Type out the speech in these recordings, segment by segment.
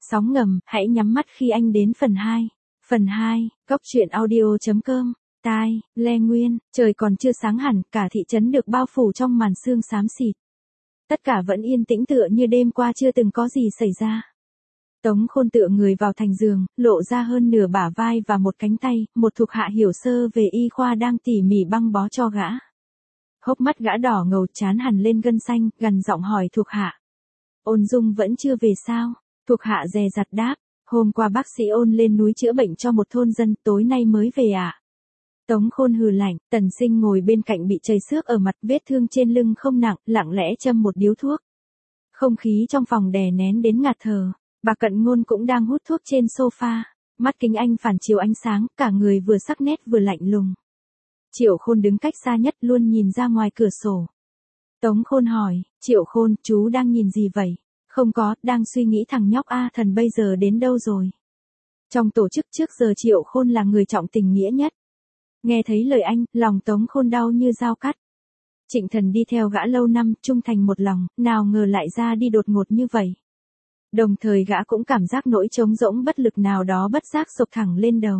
Sóng ngầm, hãy nhắm mắt khi anh đến phần 2. Phần 2, Cốc truyện audio.com. Tai, Lê Nguyên, trời còn chưa sáng hẳn, cả thị trấn được bao phủ trong màn sương xám xịt. Tất cả vẫn yên tĩnh tựa như đêm qua chưa từng có gì xảy ra. Tống Khôn tựa người vào thành giường, lộ ra hơn nửa bả vai và một cánh tay, một thuộc hạ hiểu sơ về y khoa đang tỉ mỉ băng bó cho gã. Hốc mắt gã đỏ ngầu, trán hằn lên gân xanh, gằn giọng hỏi thuộc hạ. Ôn Dung vẫn chưa về sao? Thuộc hạ dè dặt đáp, hôm qua bác sĩ Ôn lên núi chữa bệnh cho một thôn dân, tối nay mới về ạ. Tống Khôn hừ lạnh, Tần Sinh ngồi bên cạnh bị chảy xước ở mặt, vết thương trên lưng không nặng, lặng lẽ châm một điếu thuốc. Không khí trong phòng đè nén đến ngạt thở. Bà Cận Ngôn cũng đang hút thuốc trên sofa, mắt kính anh phản chiếu ánh sáng, cả người vừa sắc nét vừa lạnh lùng. Triệu Khôn đứng cách xa nhất luôn nhìn ra ngoài cửa sổ. Tống Khôn hỏi, Triệu Khôn, chú đang nhìn gì vậy? Không có, đang suy nghĩ thằng nhóc A Thần bây giờ đến đâu rồi. Trong tổ chức trước giờ Triệu Khôn là người trọng tình nghĩa nhất. Nghe thấy lời anh, lòng Tống Khôn đau như dao cắt. Trịnh Thần đi theo gã lâu năm, trung thành một lòng, nào ngờ lại ra đi đột ngột như vậy. Đồng thời gã cũng cảm giác nỗi trống rỗng bất lực nào đó bất giác sộc thẳng lên đầu.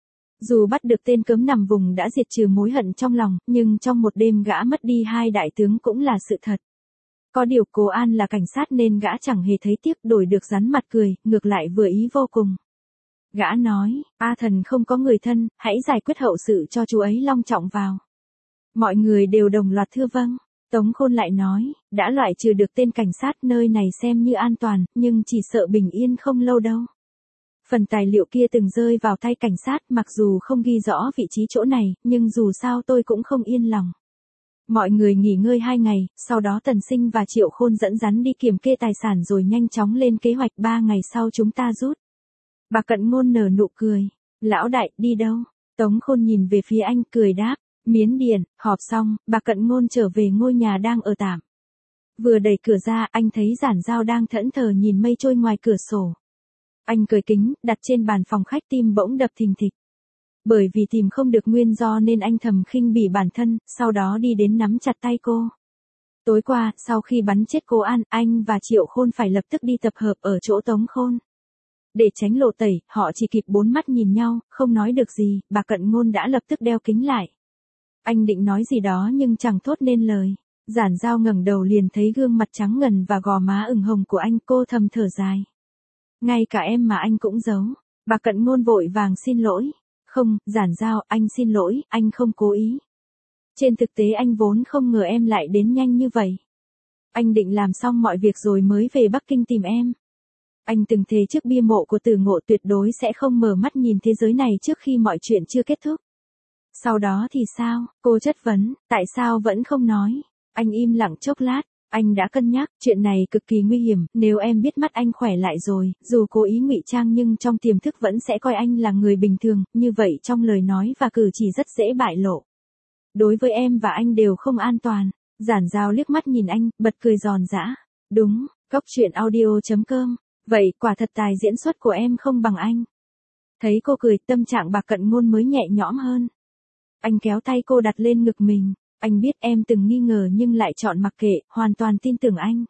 Dù bắt được tên cớm nằm vùng đã diệt trừ mối hận trong lòng, nhưng trong một đêm gã mất đi hai đại tướng cũng là sự thật. Có điều Cố An là cảnh sát nên gã chẳng hề thấy tiếc, đổi được rắn mặt cười, ngược lại vừa ý vô cùng. Gã nói, A Thần không có người thân, hãy giải quyết hậu sự cho chú ấy long trọng vào. Mọi người đều đồng loạt thưa vâng. Tống Khôn lại nói, đã loại trừ được tên cảnh sát, nơi này xem như an toàn, nhưng chỉ sợ bình yên không lâu đâu. Phần tài liệu kia từng rơi vào tay cảnh sát, mặc dù không ghi rõ vị trí chỗ này, nhưng dù sao tôi cũng không yên lòng. Mọi người nghỉ ngơi 2 ngày, sau đó Tần Sinh và Triệu Khôn dẫn rắn đi kiểm kê tài sản rồi nhanh chóng lên kế hoạch 3 ngày sau chúng ta rút. Bà Cận Ngôn nở nụ cười. Lão đại, đi đâu? Tống Khôn nhìn về phía anh cười đáp. Miến Điện, họp xong, bà Cận Ngôn trở về ngôi nhà đang ở tạm. Vừa đẩy cửa ra, anh thấy Giản Giao đang thẫn thờ nhìn mây trôi ngoài cửa sổ. Anh cởi kính, đặt trên bàn phòng khách, tim bỗng đập thình thịch. Bởi vì tìm không được nguyên do nên anh thầm khinh bỉ bản thân, sau đó đi đến nắm chặt tay cô. Tối qua, sau khi bắn chết Cố An, anh và Triệu Khôn phải lập tức đi tập hợp ở chỗ Tống Khôn. Để tránh lộ tẩy, họ chỉ kịp 4 mắt nhìn nhau, không nói được gì, bà Cận Ngôn đã lập tức đeo kính lại. Anh định nói gì đó nhưng chẳng thốt nên lời. Giản Giao ngẩng đầu liền thấy gương mặt trắng ngần và gò má ửng hồng của anh, cô thầm thở dài. Ngay cả em mà anh cũng giấu. Bà Cận Ngôn vội vàng xin lỗi. Không, Giản Giao, anh xin lỗi, anh không cố ý. Trên thực tế anh vốn không ngờ em lại đến nhanh như vậy. Anh định làm xong mọi việc rồi mới về Bắc Kinh tìm em. Anh từng thề trước bia mộ của Tử Ngộ tuyệt đối sẽ không mở mắt nhìn thế giới này trước khi mọi chuyện chưa kết thúc. Sau đó thì sao? Cô chất vấn, tại sao vẫn không nói? Anh im lặng chốc lát, anh đã cân nhắc, chuyện này cực kỳ nguy hiểm, nếu em biết mắt anh khỏe lại rồi, dù cố ý ngụy trang nhưng trong tiềm thức vẫn sẽ coi anh là người bình thường, như vậy trong lời nói và cử chỉ rất dễ bại lộ. Đối với em và anh đều không an toàn. Giản Giao liếc mắt nhìn anh, bật cười giòn giã. Đúng, Cốc truyện audio.com. Vậy quả thật tài diễn xuất của em không bằng anh. Thấy cô cười, tâm trạng bà Cận Ngôn mới nhẹ nhõm hơn. Anh kéo tay cô đặt lên ngực mình. Anh biết em từng nghi ngờ nhưng lại chọn mặc kệ, hoàn toàn tin tưởng anh.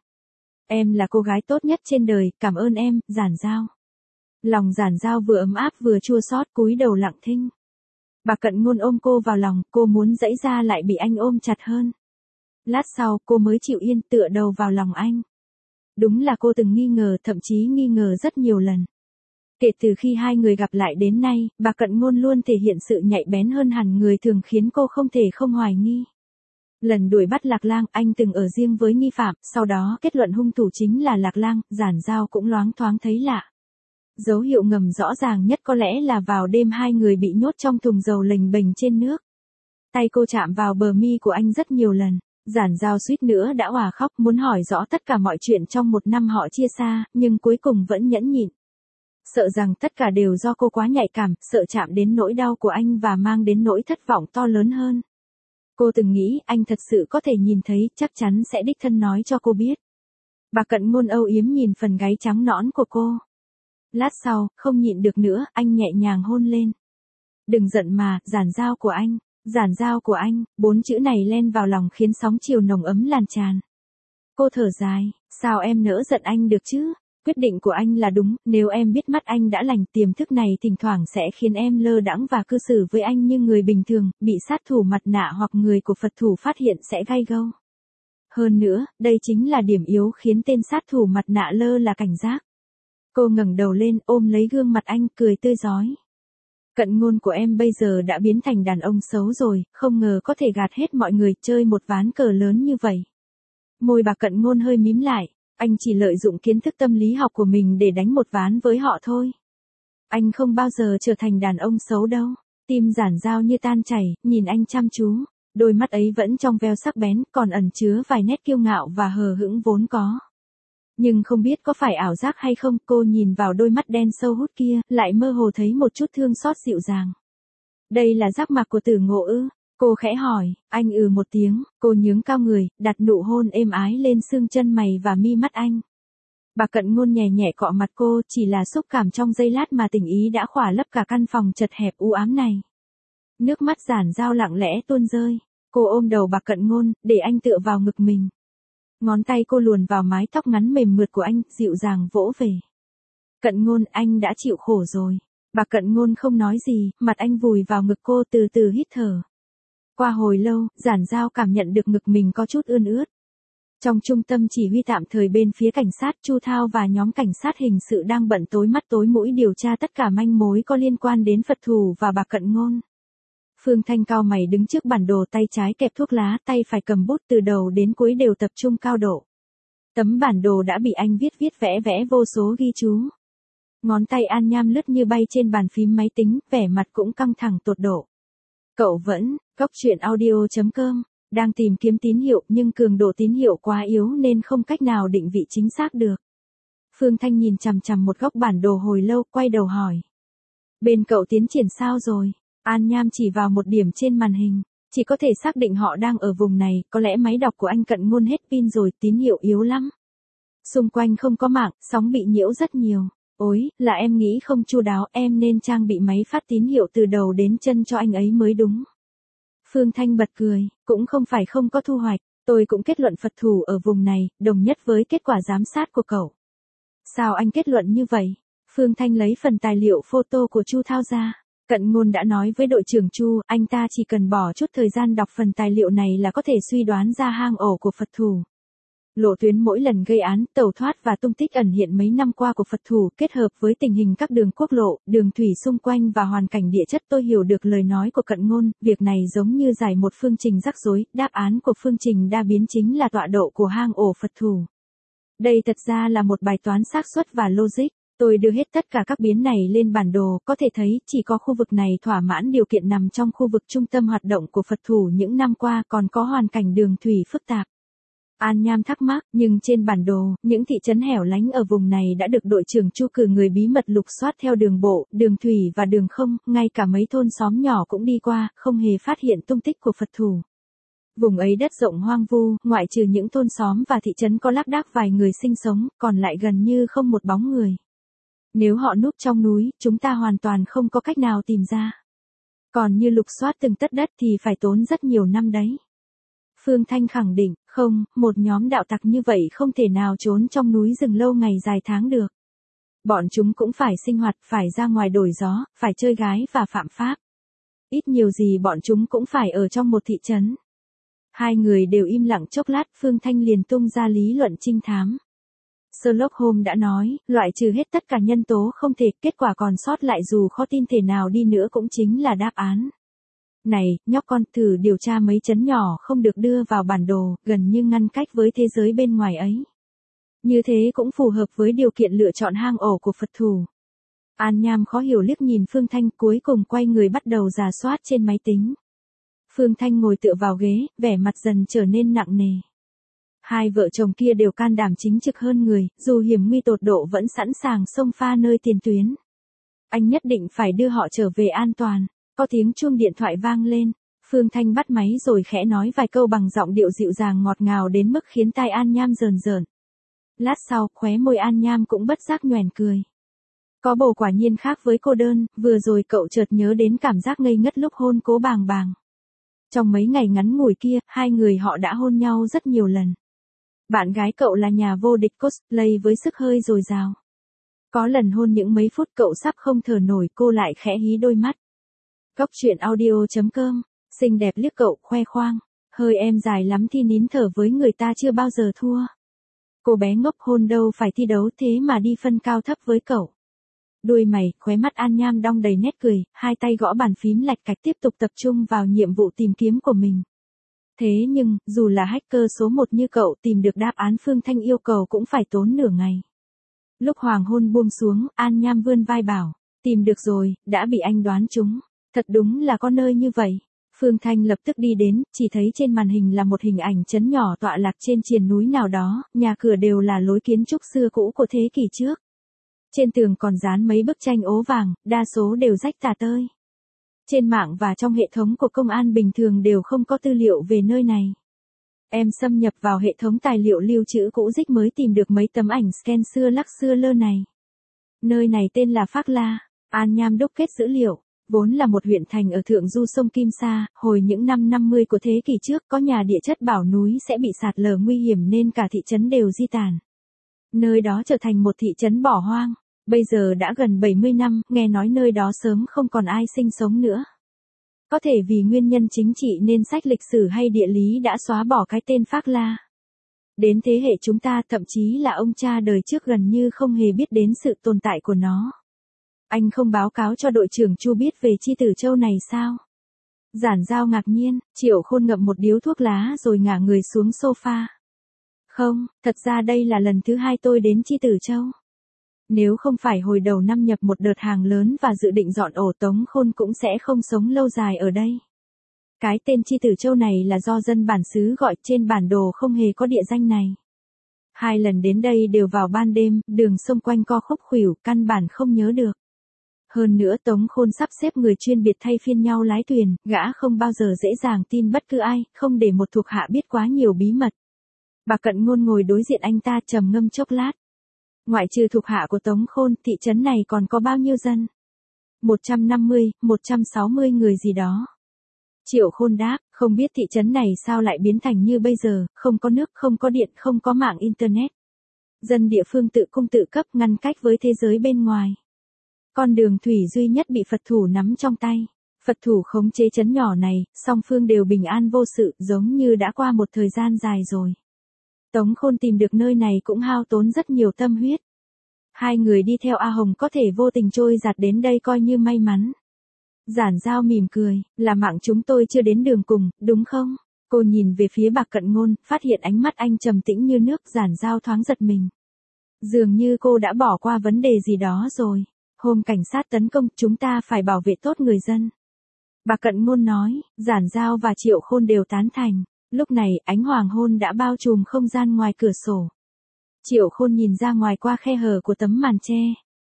Em là cô gái tốt nhất trên đời, cảm ơn em, Giản Giao. Lòng Giản Giao vừa ấm áp vừa chua xót, cúi đầu lặng thinh. Bà Cận Ngôn ôm cô vào lòng, cô muốn giãy ra lại bị anh ôm chặt hơn. Lát sau, cô mới chịu yên, tựa đầu vào lòng anh. Đúng là cô từng nghi ngờ, thậm chí nghi ngờ rất nhiều lần. Kể từ khi hai người gặp lại đến nay, bà Cận Ngôn luôn thể hiện sự nhạy bén hơn hẳn người thường khiến cô không thể không hoài nghi. Lần đuổi bắt Lạc Lang, anh từng ở riêng với nghi phạm, sau đó kết luận hung thủ chính là Lạc Lang, Giản Giao cũng loáng thoáng thấy lạ. Dấu hiệu ngầm rõ ràng nhất có lẽ là vào đêm hai người bị nhốt trong thùng dầu lềnh bềnh trên nước. Tay cô chạm vào bờ mi của anh rất nhiều lần. Giản Giao suýt nữa đã òa khóc, muốn hỏi rõ tất cả mọi chuyện trong 1 năm họ chia xa, nhưng cuối cùng vẫn nhẫn nhịn. Sợ rằng tất cả đều do cô quá nhạy cảm, sợ chạm đến nỗi đau của anh và mang đến nỗi thất vọng to lớn hơn. Cô từng nghĩ anh thật sự có thể nhìn thấy, chắc chắn sẽ đích thân nói cho cô biết. Bà Cận Ngôn âu yếm nhìn phần gáy trắng nõn của cô. Lát sau, không nhịn được nữa, anh nhẹ nhàng hôn lên. Đừng giận mà, Giản Giao của anh. Giản Giao của anh, 4 chữ này len vào lòng khiến sóng chiều nồng ấm lan tràn. Cô thở dài, sao em nỡ giận anh được chứ? Quyết định của anh là đúng, nếu em biết mắt anh đã lành, tiềm thức này thỉnh thoảng sẽ khiến em lơ đãng và cư xử với anh như người bình thường, bị sát thủ mặt nạ hoặc người của Phật thủ phát hiện sẽ gay gâu. Hơn nữa, đây chính là điểm yếu khiến tên sát thủ mặt nạ lơ là cảnh giác. Cô ngẩng đầu lên, ôm lấy gương mặt anh, cười tươi rói. Cận Ngôn của em bây giờ đã biến thành đàn ông xấu rồi, không ngờ có thể gạt hết mọi người, chơi một ván cờ lớn như vậy. Môi bà Cận Ngôn hơi mím lại, anh chỉ lợi dụng kiến thức tâm lý học của mình để đánh một ván với họ thôi. Anh không bao giờ trở thành đàn ông xấu đâu. Tim Giản Giao như tan chảy, nhìn anh chăm chú. Đôi mắt ấy vẫn trong veo sắc bén, còn ẩn chứa vài nét kiêu ngạo và hờ hững vốn có. Nhưng không biết có phải ảo giác hay không, cô nhìn vào đôi mắt đen sâu hút kia, lại mơ hồ thấy một chút thương xót dịu dàng. Đây là giác mạc của Tử Ngộ ư? Cô khẽ hỏi, anh một tiếng, cô nhướng cao người, đặt nụ hôn êm ái lên xương chân mày và mi mắt anh. Bà Cận Ngôn nhẹ nhẹ cọ mặt cô, chỉ là xúc cảm trong giây lát mà tình ý đã khỏa lấp cả căn phòng chật hẹp u ám này. Nước mắt Giản Giao lặng lẽ tuôn rơi, cô ôm đầu bà Cận Ngôn, để anh tựa vào ngực mình. Ngón tay cô luồn vào mái tóc ngắn mềm mượt của anh, dịu dàng vỗ về. Cận Ngôn, anh đã chịu khổ rồi. Bà Cận Ngôn không nói gì, mặt anh vùi vào ngực cô, từ từ hít thở. Qua hồi lâu, Giản Giao cảm nhận được ngực mình có chút ươn ướt. Trong trung tâm chỉ huy tạm thời bên phía cảnh sát, Chu Thao và nhóm cảnh sát hình sự đang bận tối mắt tối mũi điều tra tất cả manh mối có liên quan đến Phật thủ và bà Cận Ngôn. Phương Thanh cau mày đứng trước bản đồ, tay trái kẹp thuốc lá, tay phải cầm bút, từ đầu đến cuối đều tập trung cao độ. Tấm bản đồ đã bị anh viết vẽ vô số ghi chú. Ngón tay An Nham lướt như bay trên bàn phím máy tính, vẻ mặt cũng căng thẳng tột độ. Cậu vẫn, coctruyện.audio.com, đang tìm kiếm tín hiệu nhưng cường độ tín hiệu quá yếu nên không cách nào định vị chính xác được. Phương Thanh nhìn chằm chằm một góc bản đồ hồi lâu, quay đầu hỏi. Bên cậu tiến triển sao rồi? An Nham chỉ vào một điểm trên màn hình. Chỉ có thể xác định họ đang ở vùng này, có lẽ máy đọc của anh Cận Ngôn hết pin rồi, tín hiệu yếu lắm. Xung quanh không có mạng, sóng bị nhiễu rất nhiều. Ôi, là em nghĩ không chu đáo, em nên trang bị máy phát tín hiệu từ đầu đến chân cho anh ấy mới đúng. Phương Thanh bật cười, cũng không phải không có thu hoạch, tôi cũng kết luận Phật thủ ở vùng này, đồng nhất với kết quả giám sát của cậu. Sao anh kết luận như vậy? Phương Thanh lấy phần tài liệu photo của Chu Thao ra. Cận Ngôn đã nói với đội trưởng Chu, anh ta chỉ cần bỏ chút thời gian đọc phần tài liệu này là có thể suy đoán ra hang ổ của Phật thủ. Lộ tuyến mỗi lần gây án, tẩu thoát và tung tích ẩn hiện mấy năm qua của Phật thủ, kết hợp với tình hình các đường quốc lộ, đường thủy xung quanh và hoàn cảnh địa chất, tôi hiểu được lời nói của Cận Ngôn, việc này giống như giải một phương trình rắc rối, đáp án của phương trình đa biến chính là tọa độ của hang ổ Phật thủ. Đây thật ra là một bài toán xác suất và logic. Tôi đưa hết tất cả các biến này lên bản đồ, có thể thấy chỉ có khu vực này thỏa mãn điều kiện nằm trong khu vực trung tâm hoạt động của Phật thủ những năm qua, còn có hoàn cảnh đường thủy phức tạp. An Nham thắc mắc, nhưng trên bản đồ, những thị trấn hẻo lánh ở vùng này đã được đội trưởng Chu cử người bí mật lục soát theo đường bộ, đường thủy và đường không, ngay cả mấy thôn xóm nhỏ cũng đi qua, không hề phát hiện tung tích của Phật thủ. Vùng ấy đất rộng hoang vu, ngoại trừ những thôn xóm và thị trấn có lác đác vài người sinh sống, còn lại gần như không một bóng người. Nếu họ núp trong núi, chúng ta hoàn toàn không có cách nào tìm ra. Còn như lục soát từng tấc đất thì phải tốn rất nhiều năm đấy. Phương Thanh khẳng định, không, một nhóm đạo tặc như vậy không thể nào trốn trong núi rừng lâu ngày dài tháng được. Bọn chúng cũng phải sinh hoạt, phải ra ngoài đổi gió, phải chơi gái và phạm pháp. Ít nhiều gì bọn chúng cũng phải ở trong một thị trấn. Hai người đều im lặng chốc lát, Phương Thanh liền tung ra lý luận trinh thám. Sherlock Holmes đã nói, loại trừ hết tất cả nhân tố không thể, kết quả còn sót lại dù khó tin thể nào đi nữa cũng chính là đáp án. Này, nhóc con, thử điều tra mấy trấn nhỏ không được đưa vào bản đồ, gần như ngăn cách với thế giới bên ngoài ấy. Như thế cũng phù hợp với điều kiện lựa chọn hang ổ của Phật thủ. An Nham khó hiểu liếc nhìn Phương Thanh, cuối cùng quay người bắt đầu rà soát trên máy tính. Phương Thanh ngồi tựa vào ghế, vẻ mặt dần trở nên nặng nề. Hai vợ chồng kia đều can đảm chính trực hơn người, dù hiểm nguy tột độ vẫn sẵn sàng xông pha nơi tiền tuyến. Anh nhất định phải đưa họ trở về an toàn. Có tiếng chuông điện thoại vang lên. Phương Thanh bắt máy rồi khẽ nói vài câu bằng giọng điệu dịu dàng ngọt ngào đến mức khiến tai An Nham rờn rợn. Lát sau, khóe môi An Nham cũng bất giác nhoẻn cười. Có bầu quả nhiên khác với cô đơn, vừa rồi cậu chợt nhớ đến cảm giác ngây ngất lúc hôn Cố Bàng Bàng. Trong mấy ngày ngắn ngủi kia, hai người họ đã hôn nhau rất nhiều lần. Bạn gái cậu là nhà vô địch cosplay với sức hơi dồi dào. Có lần hôn những mấy phút cậu sắp không thở nổi, cô lại khẽ hí đôi mắt. Cóc truyện audio.com, xinh đẹp liếc cậu khoe khoang. Hơi em dài lắm thì nín thở với người ta chưa bao giờ thua. Cô bé ngốc hôn đâu phải thi đấu thế mà đi phân cao thấp với cậu. Đuôi mày, khóe mắt An Nham đong đầy nét cười, hai tay gõ bàn phím lạch cạch tiếp tục tập trung vào nhiệm vụ tìm kiếm của mình. Thế nhưng, dù là hacker số 1 như cậu tìm được đáp án Phương Thanh yêu cầu cũng phải tốn nửa ngày. Lúc hoàng hôn buông xuống, An Nham vươn vai bảo, tìm được rồi, đã bị anh đoán trúng. Thật đúng là có nơi như vậy. Phương Thanh lập tức đi đến, chỉ thấy trên màn hình là một hình ảnh trấn nhỏ tọa lạc trên triền núi nào đó, nhà cửa đều là lối kiến trúc xưa cũ của thế kỷ trước. Trên tường còn dán mấy bức tranh ố vàng, đa số đều rách tả tơi. Trên mạng và trong hệ thống của công an bình thường đều không có tư liệu về nơi này. Em xâm nhập vào hệ thống tài liệu lưu trữ cũ dích mới tìm được mấy tấm ảnh scan xưa lắc xưa lơ này. Nơi này tên là Phác La, An Nham đúc kết dữ liệu. Vốn là một huyện thành ở thượng du sông Kim Sa, hồi những năm 50 của thế kỷ trước có nhà địa chất bảo núi sẽ bị sạt lở nguy hiểm nên cả thị trấn đều di tản. Nơi đó trở thành một thị trấn bỏ hoang. Bây giờ đã gần 70 năm, nghe nói nơi đó sớm không còn ai sinh sống nữa. Có thể vì nguyên nhân chính trị nên sách lịch sử hay địa lý đã xóa bỏ cái tên Phác La. Đến thế hệ chúng ta, thậm chí là ông cha đời trước gần như không hề biết đến sự tồn tại của nó. Anh không báo cáo cho đội trưởng Chu biết về Chi Tử Châu này sao? Giản Giao ngạc nhiên, Triệu Khôn ngậm một điếu thuốc lá rồi ngả người xuống sofa. Không, thật ra đây là lần thứ 2 tôi đến Chi Tử Châu. Nếu không phải hồi đầu năm nhập một đợt hàng lớn và dự định dọn ổ, Tống Khôn cũng sẽ không sống lâu dài ở đây. Cái tên Chi Tử Châu này là do dân bản xứ gọi, trên bản đồ không hề có địa danh này. 2 lần đến đây đều vào ban đêm, đường xung quanh co khúc khuỷu, căn bản không nhớ được. Hơn nữa Tống Khôn sắp xếp người chuyên biệt thay phiên nhau lái thuyền, gã không bao giờ dễ dàng tin bất cứ ai, không để một thuộc hạ biết quá nhiều bí mật. Bà Cận Ngôn ngồi đối diện anh ta trầm ngâm chốc lát. Ngoại trừ thuộc hạ của Tống Khôn, thị trấn này còn có bao nhiêu dân? 150, 160 người gì đó. Triệu Khôn đáp, không biết thị trấn này sao lại biến thành như bây giờ, không có nước, không có điện, không có mạng internet. Dân địa phương tự cung tự cấp, ngăn cách với thế giới bên ngoài. Con đường thủy duy nhất bị Phật thủ nắm trong tay. Phật thủ khống chế trấn nhỏ này, song phương đều bình an vô sự, giống như đã qua một thời gian dài rồi. Tống Khôn tìm được nơi này cũng hao tốn rất nhiều tâm huyết. 2 người đi theo A Hồng có thể vô tình trôi giạt đến đây coi như may mắn. Giản Giao mỉm cười, là mạng chúng tôi chưa đến đường cùng, đúng không? Cô nhìn về phía Bạc Cận Ngôn, phát hiện ánh mắt anh trầm tĩnh như nước. Giản Giao thoáng giật mình. Dường như cô đã bỏ qua vấn đề gì đó rồi. Hôm cảnh sát tấn công, chúng ta phải bảo vệ tốt người dân. Bạc Cận Ngôn nói, Giản Giao và Triệu Khôn đều tán thành. Lúc này, ánh hoàng hôn đã bao trùm không gian ngoài cửa sổ. Triệu Khôn nhìn ra ngoài qua khe hở của tấm màn che.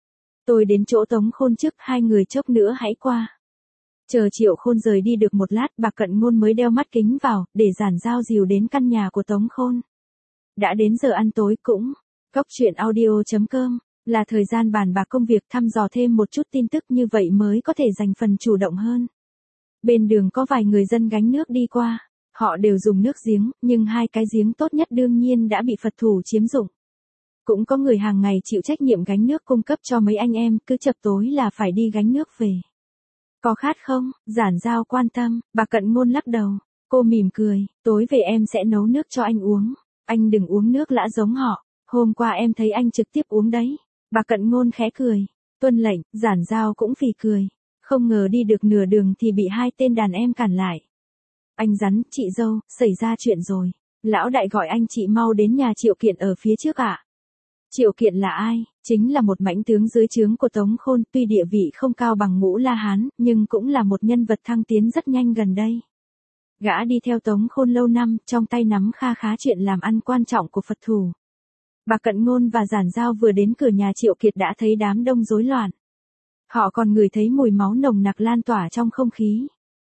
Tôi đến chỗ Tống Khôn trước, 2 người chốc nữa hãy qua. Chờ Triệu Khôn rời đi được một lát, Bạc Cận Ngôn mới đeo mắt kính vào, để Giản Giao dìu đến căn nhà của Tống Khôn. Đã đến giờ ăn tối cũng. Cóc truyện audio.com, là thời gian bàn bạc công việc, thăm dò thêm một chút tin tức, như vậy mới có thể giành phần chủ động hơn. Bên đường có vài người dân gánh nước đi qua. Họ đều dùng nước giếng, nhưng 2 cái giếng tốt nhất đương nhiên đã bị Phật thủ chiếm dụng. Cũng có người hàng ngày chịu trách nhiệm gánh nước cung cấp cho mấy anh em, cứ chập tối là phải đi gánh nước về. Có khát không? Giản Giao quan tâm. Bạc Cận Ngôn lắc đầu. Cô mỉm cười, tối về em sẽ nấu nước cho anh uống. Anh đừng uống nước lã giống họ. Hôm qua em thấy anh trực tiếp uống đấy. Bạc Cận Ngôn khẽ cười. Tuân lệnh. Giản Giao cũng phì cười. Không ngờ đi được nửa đường thì bị 2 tên đàn em cản lại. Anh rắn, chị dâu, xảy ra chuyện rồi. Lão đại gọi anh chị mau đến nhà Triệu Kiện ở phía trước ạ. Triệu Kiện là ai? Chính là một mãnh tướng dưới trướng của Tống Khôn, tuy địa vị không cao bằng Ngũ La Hán, nhưng cũng là một nhân vật thăng tiến rất nhanh gần đây. Gã đi theo Tống Khôn lâu năm, trong tay nắm kha khá chuyện làm ăn quan trọng của Phật thủ. Bạc Cận Ngôn và Giản Giao vừa đến cửa nhà Triệu Kiệt đã thấy đám đông rối loạn. Họ còn ngửi thấy mùi máu nồng nặc lan tỏa trong không khí.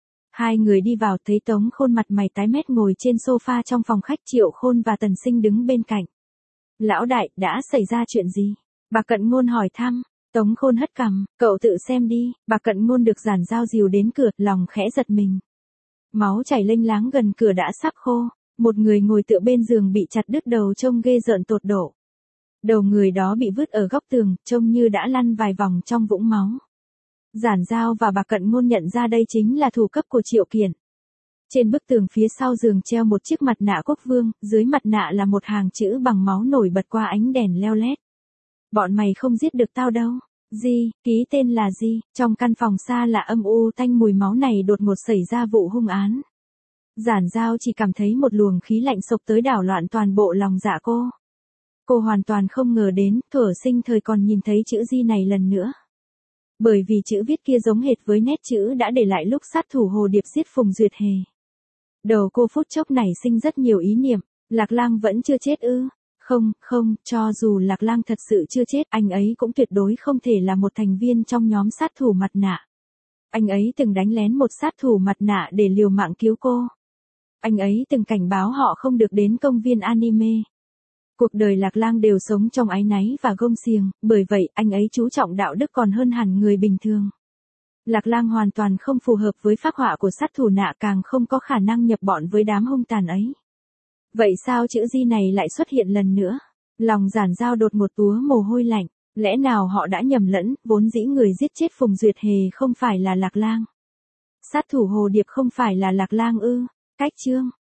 2 người đi vào thấy Tống Khôn mặt mày tái mét ngồi trên sofa trong phòng khách, Triệu Khôn và Tần Sinh đứng bên cạnh. Lão đại, đã xảy ra chuyện gì? Bạc Cận Ngôn hỏi thăm. Tống Khôn hất cằm, cậu tự xem đi. Bạc Cận Ngôn được Giản Giao dìu đến cửa, lòng khẽ giật mình. Máu chảy lênh láng gần cửa đã sắp khô. Một người ngồi tựa bên giường bị chặt đứt đầu trông ghê rợn tột độ. Đầu người đó bị vứt ở góc tường, trông như đã lăn vài vòng trong vũng máu. Giản Giao và bà Cận Ngôn nhận ra đây chính là thủ cấp của Triệu Kiển. Trên bức tường phía sau giường treo một chiếc mặt nạ quốc vương, dưới mặt nạ là một hàng chữ bằng máu nổi bật qua ánh đèn leo lét. Bọn mày không giết được tao đâu. Di, ký tên là Di. Trong căn phòng xa là âm u tanh mùi máu này đột ngột xảy ra vụ hung án. Giản Giao chỉ cảm thấy một luồng khí lạnh xộc tới đảo loạn toàn bộ lòng dạ cô. Cô hoàn toàn không ngờ đến, thuở sinh thời còn nhìn thấy chữ Di này lần nữa. Bởi vì chữ viết kia giống hệt với nét chữ đã để lại lúc sát thủ Hồ Điệp giết Phùng Duyệt Hề. Đầu cô phút chốc nảy sinh rất nhiều ý niệm, Lạc Lang vẫn chưa chết ư? Không, cho dù Lạc Lang thật sự chưa chết, anh ấy cũng tuyệt đối không thể là một thành viên trong nhóm sát thủ mặt nạ. Anh ấy từng đánh lén một sát thủ mặt nạ để liều mạng cứu cô. Anh ấy từng cảnh báo họ không được đến công viên anime. Cuộc đời Lạc Lang đều sống trong áy náy và gông xiềng, bởi vậy anh ấy chú trọng đạo đức còn hơn hẳn người bình thường. Lạc Lang hoàn toàn không phù hợp với phác họa của sát thủ nạ, càng không có khả năng nhập bọn với đám hung tàn ấy. Vậy sao chữ Di này lại xuất hiện lần nữa? Lòng Giản Giao đột một túa mồ hôi lạnh, lẽ nào họ đã nhầm lẫn, vốn dĩ người giết chết Phùng Duyệt Hề không phải là Lạc Lang. Sát thủ Hồ Điệp không phải là Lạc Lang ư? Cách chương